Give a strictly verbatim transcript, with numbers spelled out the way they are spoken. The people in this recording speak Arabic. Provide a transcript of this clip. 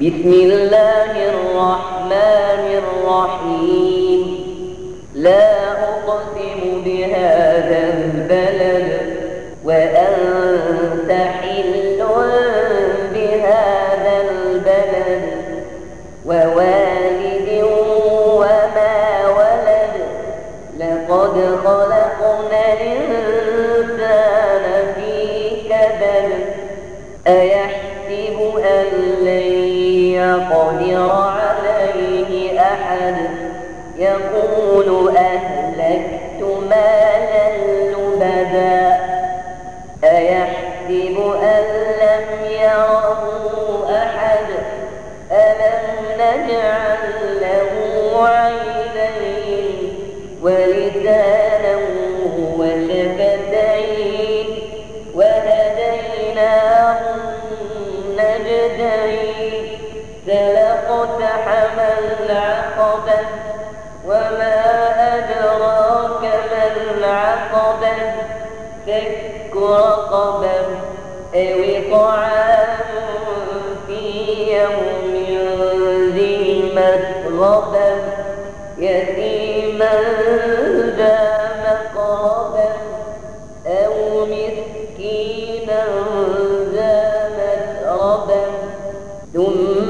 بسم الله الرحمن الرحيم. لا أقسم بهذا البلد وأنت حل بهذا البلد ووالد وما ولد. لقد خلقنا الإنسان في كبد. أيحسب أن لن يقدر عليه أحد. يقول أهلكت مالا لبدا. أيحسب أن لم يره أحد. ألم نجعل له عينين ولسانا وشفتين وهديناه النجدين. فلاقتحم العقبة وما أدراك ما العقبة. فك رقبة أو طعام في يوم ذي مسغبة يتيما ذا مقربة أو مسكينا ذا متربة ثم